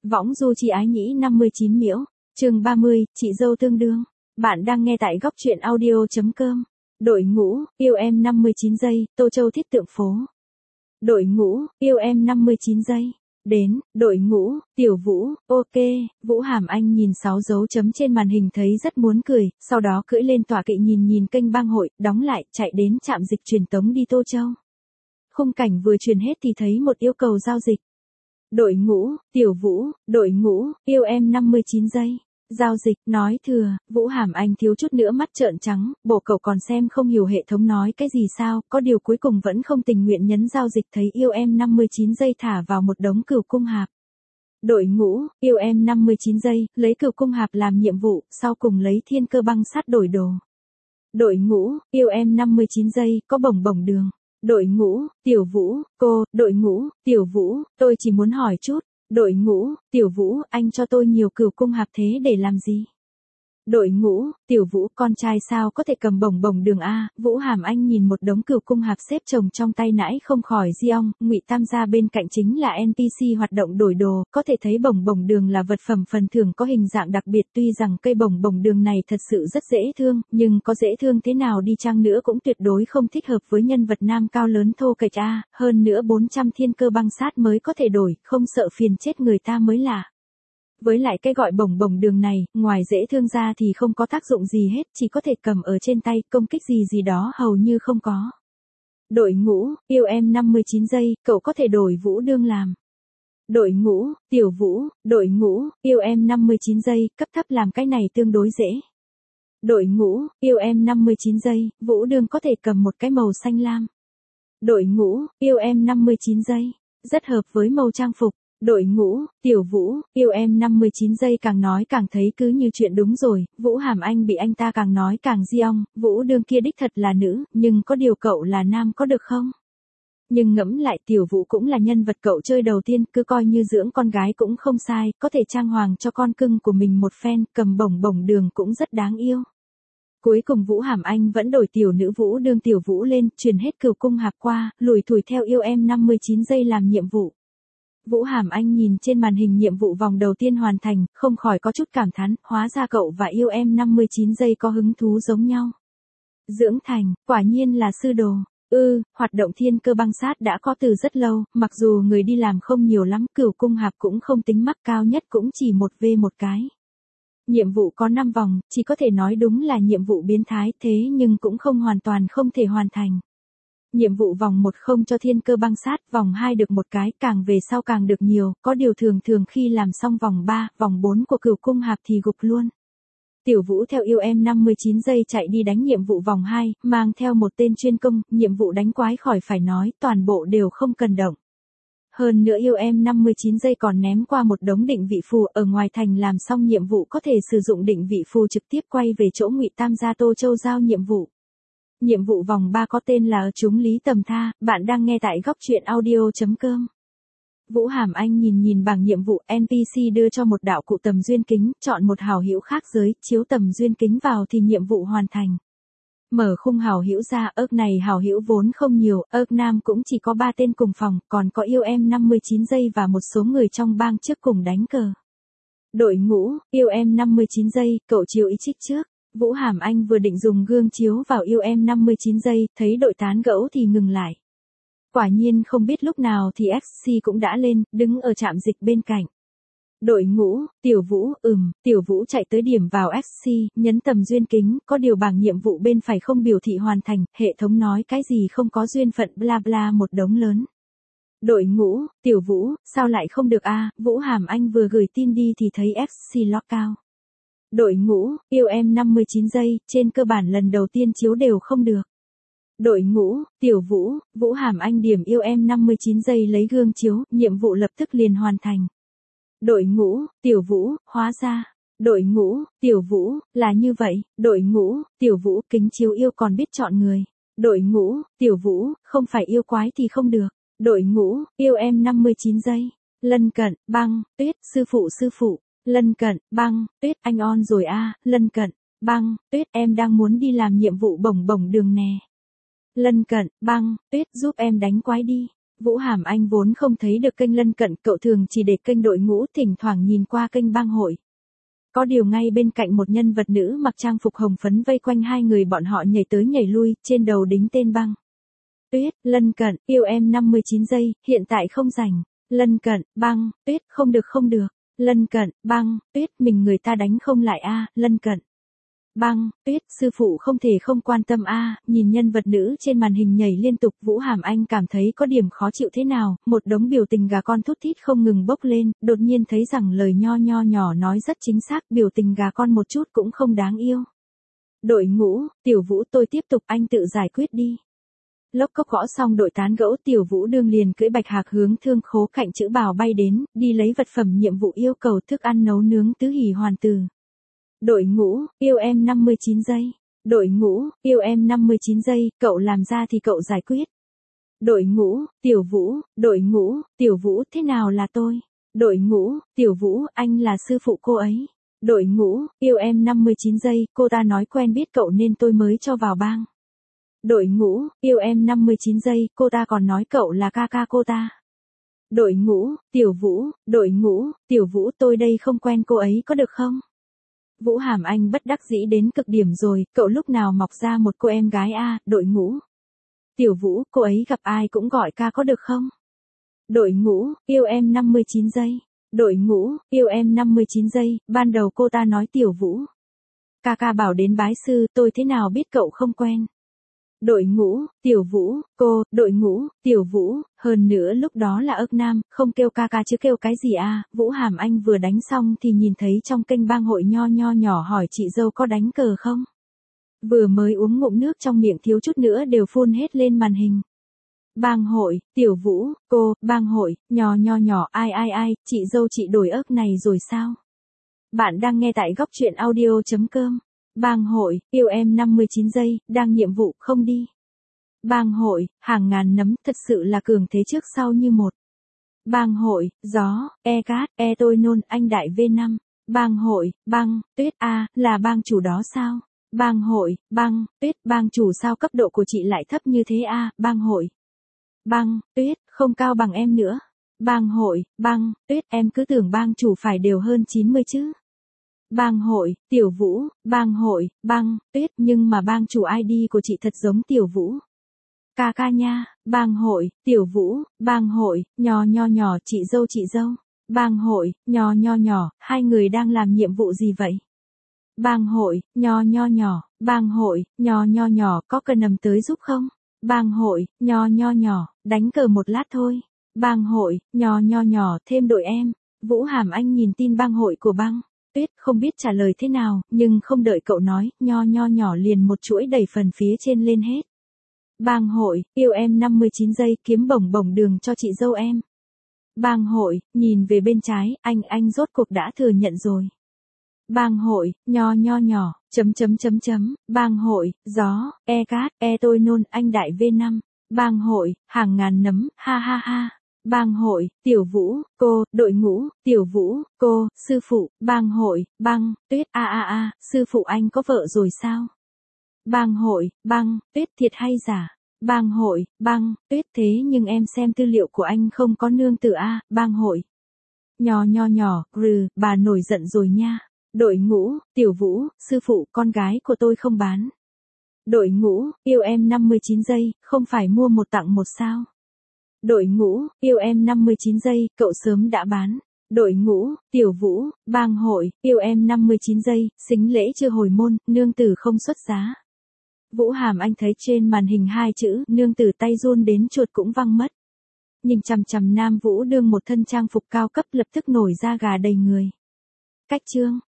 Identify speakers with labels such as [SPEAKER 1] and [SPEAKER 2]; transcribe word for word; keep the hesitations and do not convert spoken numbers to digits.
[SPEAKER 1] Võng du chi ái nhĩ năm mươi chín miễu, chương ba mươi, chị dâu tương đương. Bạn đang nghe tại góc truyện audio.com. Đội ngũ, yêu em năm mươi chín giây, Tô Châu thiết tượng phố. Đội ngũ, yêu em năm mươi chín giây. Đến, đội ngũ, Tiểu Vũ, ok, Vũ Hàm Anh nhìn sáu dấu chấm trên màn hình thấy rất muốn cười, sau đó cưỡi lên tọa kỵ nhìn nhìn kênh bang hội, đóng lại, chạy đến trạm dịch truyền tống đi Tô Châu. Khung cảnh vừa truyền hết thì thấy một yêu cầu giao dịch. Đội ngũ, Tiểu Vũ, đội ngũ, yêu em năm mươi chín giây. Giao dịch, nói thừa, Vũ Hàm Anh thiếu chút nữa mắt trợn trắng, bộ cậu còn xem không hiểu hệ thống nói cái gì sao, có điều cuối cùng vẫn không tình nguyện nhấn giao dịch thấy yêu em năm mươi chín giây thả vào một đống cừu cung hạp. Đội ngũ, yêu em năm mươi chín giây, lấy cừu cung hạp làm nhiệm vụ, sau cùng lấy thiên cơ băng sắt đổi đồ. Đội ngũ, yêu em năm mươi chín giây, có bổng bổng đường. Đội ngũ, Tiểu Vũ, cô, đội ngũ, Tiểu Vũ, tôi chỉ muốn hỏi chút. Đội ngũ, Tiểu Vũ, anh cho tôi nhiều cừu cung hạp thế để làm gì? Đội ngũ, Tiểu Vũ, con trai sao có thể cầm bổng bổng đường a? Vũ Hàm Anh nhìn một đống cừu cung hạp xếp chồng trong tay nãy không khỏi giong, Ngụy Tam gia bên cạnh chính là en pê xê hoạt động đổi đồ, có thể thấy bổng bổng đường là vật phẩm phần thưởng có hình dạng đặc biệt, tuy rằng cây bổng bổng đường này thật sự rất dễ thương, nhưng có dễ thương thế nào đi chăng nữa cũng tuyệt đối không thích hợp với nhân vật nam cao lớn thô kệch a, hơn nữa bốn trăm thiên cơ băng sát mới có thể đổi, không sợ phiền chết người ta mới lạ. Với lại cái gọi bổng bổng đường này, ngoài dễ thương ra thì không có tác dụng gì hết, chỉ có thể cầm ở trên tay, công kích gì gì đó hầu như không có. Đội ngũ, yêu em năm mươi chín giây, cậu có thể đổi Vũ đương làm. Đội ngũ, Tiểu Vũ, đội ngũ, yêu em năm mươi chín giây, cấp thấp làm cái này tương đối dễ. Đội ngũ, yêu em năm mươi chín giây, Vũ đương có thể cầm một cái màu xanh lam. Đội ngũ, yêu em năm mươi chín giây, rất hợp với màu trang phục. Đội ngũ, Tiểu Vũ, yêu em năm mươi chín giây càng nói càng thấy cứ như chuyện đúng rồi, Vũ Hàm Anh bị anh ta càng nói càng giong, Vũ đương kia đích thật là nữ, nhưng có điều cậu là nam có được không? Nhưng ngẫm lại Tiểu Vũ cũng là nhân vật cậu chơi đầu tiên, cứ coi như dưỡng con gái cũng không sai, có thể trang hoàng cho con cưng của mình một phen, cầm bổng bổng đường cũng rất đáng yêu. Cuối cùng Vũ Hàm Anh vẫn đổi tiểu nữ Vũ đương Tiểu Vũ lên, truyền hết cừu cung hạp qua, lùi thủi theo yêu em năm mươi chín giây làm nhiệm vụ. Vũ Hàm Anh nhìn trên màn hình nhiệm vụ vòng đầu tiên hoàn thành, không khỏi có chút cảm thán, hóa ra cậu và yêu em năm mươi chín giây có hứng thú giống nhau. Dưỡng thành, quả nhiên là sư đồ. Ư, ừ, hoạt động thiên cơ băng sát đã có từ rất lâu, mặc dù người đi làm không nhiều lắm, cừu cung hạp cũng không tính mắc, cao nhất cũng chỉ một vê một cái. Nhiệm vụ có năm vòng, chỉ có thể nói đúng là nhiệm vụ biến thái, thế nhưng cũng không hoàn toàn không thể hoàn thành. Nhiệm vụ vòng một không cho thiên cơ băng sát, vòng hai được một cái, càng về sau càng được nhiều, có điều thường thường khi làm xong vòng ba, vòng bốn của cừu cung hạp thì gục luôn. Tiểu Vũ theo yêu em năm mươi chín giây chạy đi đánh nhiệm vụ vòng hai, mang theo một tên chuyên công, nhiệm vụ đánh quái khỏi phải nói, toàn bộ đều không cần động. Hơn nữa yêu em năm mươi chín giây còn ném qua một đống định vị phù, ở ngoài thành làm xong nhiệm vụ có thể sử dụng định vị phù trực tiếp quay về chỗ Ngụy Tam gia Tô Châu giao nhiệm vụ. Nhiệm vụ vòng ba có tên là Chúng Lý Tầm Tha, bạn đang nghe tại góc truyện audio.com. Vũ Hàm Anh nhìn nhìn bảng nhiệm vụ, en pê xê đưa cho một đạo cụ tầm duyên kính, chọn một hảo hữu khác giới, chiếu tầm duyên kính vào thì nhiệm vụ hoàn thành. Mở khung hảo hữu ra, ớc này hảo hữu vốn không nhiều, ớc nam cũng chỉ có ba tên cùng phòng, còn có yêu em năm mươi chín giây và một số người trong bang trước cùng đánh cờ. Đội ngũ, yêu em năm mươi chín giây, cậu chiếu ý trích trước. Vũ Hàm Anh vừa định dùng gương chiếu vào yêu em năm mươi chín giây, thấy đội tán gẫu thì ngừng lại. Quả nhiên không biết lúc nào thì ép xê cũng đã lên, đứng ở trạm dịch bên cạnh. Đội ngũ, Tiểu Vũ, ừm, Tiểu Vũ chạy tới điểm vào ép xê, nhấn tầm duyên kính, có điều bảng nhiệm vụ bên phải không biểu thị hoàn thành, hệ thống nói cái gì không có duyên phận bla bla một đống lớn. Đội ngũ, Tiểu Vũ, sao lại không được a? Vũ Hàm Anh vừa gửi tin đi thì thấy ép xê lock cao. Đội ngũ, yêu em năm mươi chín giây, trên cơ bản lần đầu tiên chiếu đều không được. Đội ngũ, Tiểu Vũ, Vũ Hàm Anh điểm yêu em năm mươi chín giây lấy gương chiếu, nhiệm vụ lập tức liền hoàn thành. Đội ngũ, Tiểu Vũ, hóa ra. Đội ngũ, Tiểu Vũ, là như vậy. Đội ngũ, Tiểu Vũ, kính chiếu yêu còn biết chọn người. Đội ngũ, Tiểu Vũ, không phải yêu quái thì không được. Đội ngũ, yêu em năm mươi chín giây. Lân cận, băng, tuyết, sư phụ sư phụ. Lân cận, băng, tuyết, anh on rồi a, à, lân cận, băng, tuyết, em đang muốn đi làm nhiệm vụ bổng bổng đường nè. Lân cận, băng, tuyết, giúp em đánh quái đi. Vũ Hàm Anh vốn không thấy được kênh lân cận, cậu thường chỉ để kênh đội ngũ, thỉnh thoảng nhìn qua kênh bang hội. Có điều ngay bên cạnh một nhân vật nữ mặc trang phục hồng phấn vây quanh hai người bọn họ nhảy tới nhảy lui, trên đầu đính tên Băng Tuyết. Lân cận, yêu em năm mươi chín giây, hiện tại không rảnh. Lân cận, Băng Tuyết, không được không được. Lân cận, Băng Tuyết, mình người ta đánh không lại a. Lân cận, Băng Tuyết, sư phụ không thể không quan tâm a. Nhìn nhân vật nữ trên màn hình nhảy liên tục, Vũ Hàm Anh cảm thấy có điểm khó chịu thế nào, một đống biểu tình gà con thút thít không ngừng bốc lên, đột nhiên thấy rằng lời nho nho nhỏ nói rất chính xác, biểu tình gà con một chút cũng không đáng yêu. Đội ngũ, Tiểu Vũ tôi tiếp tục, anh tự giải quyết đi. Lốc cốc gõ xong đội tán gẫu, Tiểu Vũ đương liền cưỡi bạch hạc hướng thương khố cạnh chữ bào bay đến, đi lấy vật phẩm nhiệm vụ yêu cầu thức ăn nấu nướng tứ hỷ hoàn từ. Đội ngũ, yêu em năm mươi chín giây. Đội ngũ, yêu em năm mươi chín giây, cậu làm ra thì cậu giải quyết. Đội ngũ, Tiểu Vũ, đội ngũ, Tiểu Vũ, thế nào là tôi? Đội ngũ, Tiểu Vũ, anh là sư phụ cô ấy. Đội ngũ, yêu em năm mươi chín giây, cô ta nói quen biết cậu nên tôi mới cho vào bang. Đội ngũ, yêu em năm mươi chín giây, cô ta còn nói cậu là ca ca cô ta. Đội ngũ, Tiểu Vũ, đội ngũ, Tiểu Vũ, tôi đây không quen cô ấy có được không? Vũ Hàm Anh bất đắc dĩ đến cực điểm rồi, cậu lúc nào mọc ra một cô em gái a. Đội ngũ, Tiểu Vũ, cô ấy gặp ai cũng gọi ca có được không? Đội ngũ, yêu em năm mươi chín giây. Đội ngũ, yêu em năm mươi chín giây, ban đầu cô ta nói Tiểu Vũ. Ca ca bảo đến bái sư, tôi thế nào biết cậu không quen. Đội ngũ, Tiểu Vũ, cô, đội ngũ, Tiểu Vũ, hơn nữa lúc đó là ức nam, không kêu ca ca chứ kêu cái gì à. Vũ Hàm Anh vừa đánh xong thì nhìn thấy trong kênh bang hội nho nho nhỏ hỏi chị dâu có đánh cờ không. Vừa mới uống ngụm nước trong miệng thiếu chút nữa đều phun hết lên màn hình. Bang hội, Tiểu Vũ, cô, bang hội, nhỏ nhỏ nhỏ, ai ai ai, chị dâu chị đổi ức này rồi sao? Bạn đang nghe tại góc truyện audio chấm com. Bang hội, yêu em năm mươi chín giây, đang nhiệm vụ, không đi. Bang hội, hàng ngàn nấm, thật sự là cường thế trước sau như một. Bang hội, gió, e cát, e tôi nôn, anh đại V năm. Bang hội, Băng Tuyết a, là bang chủ đó sao? Bang hội, Băng Tuyết, bang chủ sao cấp độ của chị lại thấp như thế a? Bang hội, Băng Tuyết, không cao bằng em nữa. Bang hội, Băng Tuyết, em cứ tưởng bang chủ phải đều hơn chín mươi chứ. Bang hội, Tiểu Vũ, bang hội, Băng Tuyết, nhưng mà bang chủ i đê của chị thật giống Tiểu Vũ. Ca ca nha, bang hội, Tiểu Vũ, bang hội, nhỏ nhỏ nhỏ, chị dâu chị dâu. Bang hội, nhỏ nhỏ nhỏ, hai người đang làm nhiệm vụ gì vậy? Bang hội, nhỏ nhỏ nhỏ, bang hội, nhỏ nhỏ nhỏ, có cần nằm tới giúp không? Bang hội, nhỏ nhỏ nhỏ, đánh cờ một lát thôi. Bang hội, nhỏ nhỏ nhỏ, thêm đội em. Vũ Hàm Anh nhìn tin bang hội của Băng Tuyết, không biết trả lời thế nào, nhưng không đợi cậu nói, nho nho nhỏ liền một chuỗi đầy phần phía trên lên hết. Bang hội, yêu em năm mươi chín giây, kiếm bổng bổng đường cho chị dâu em. Bang hội, nhìn về bên trái, anh anh rốt cuộc đã thừa nhận rồi. Bang hội, nho nho nhỏ, chấm chấm chấm chấm, bang hội, gió, e cát, e tôi nôn, anh đại V năm. Bang hội, hàng ngàn nấm, ha ha ha. Bang hội, Tiểu Vũ, cô, đội ngũ, Tiểu Vũ, cô, sư phụ, bang hội, Băng Tuyết, a a a, sư phụ anh có vợ rồi sao? Bang hội, Băng Tuyết, thiệt hay giả? Bang hội, Băng Tuyết, thế nhưng em xem tư liệu của anh không có nương tử a. Bang hội, nhỏ nhỏ nhỏ, rừ, bà nổi giận rồi nha. Đội ngũ, Tiểu Vũ, sư phụ, con gái của tôi không bán. Đội ngũ, yêu em năm mươi chín giây, không phải mua một tặng một sao? Đội ngũ, yêu em năm mươi chín giây, cậu sớm đã bán. Đội ngũ, Tiểu Vũ, bang hội, yêu em năm mươi chín giây, xính lễ chưa hồi môn, nương tử không xuất giá. Vũ Hàm Anh thấy trên màn hình hai chữ, nương tử tay run đến chuột cũng văng mất. Nhìn chằm chằm Nam Vũ đương một thân trang phục cao cấp lập tức nổi da gà đầy người. Cách chương.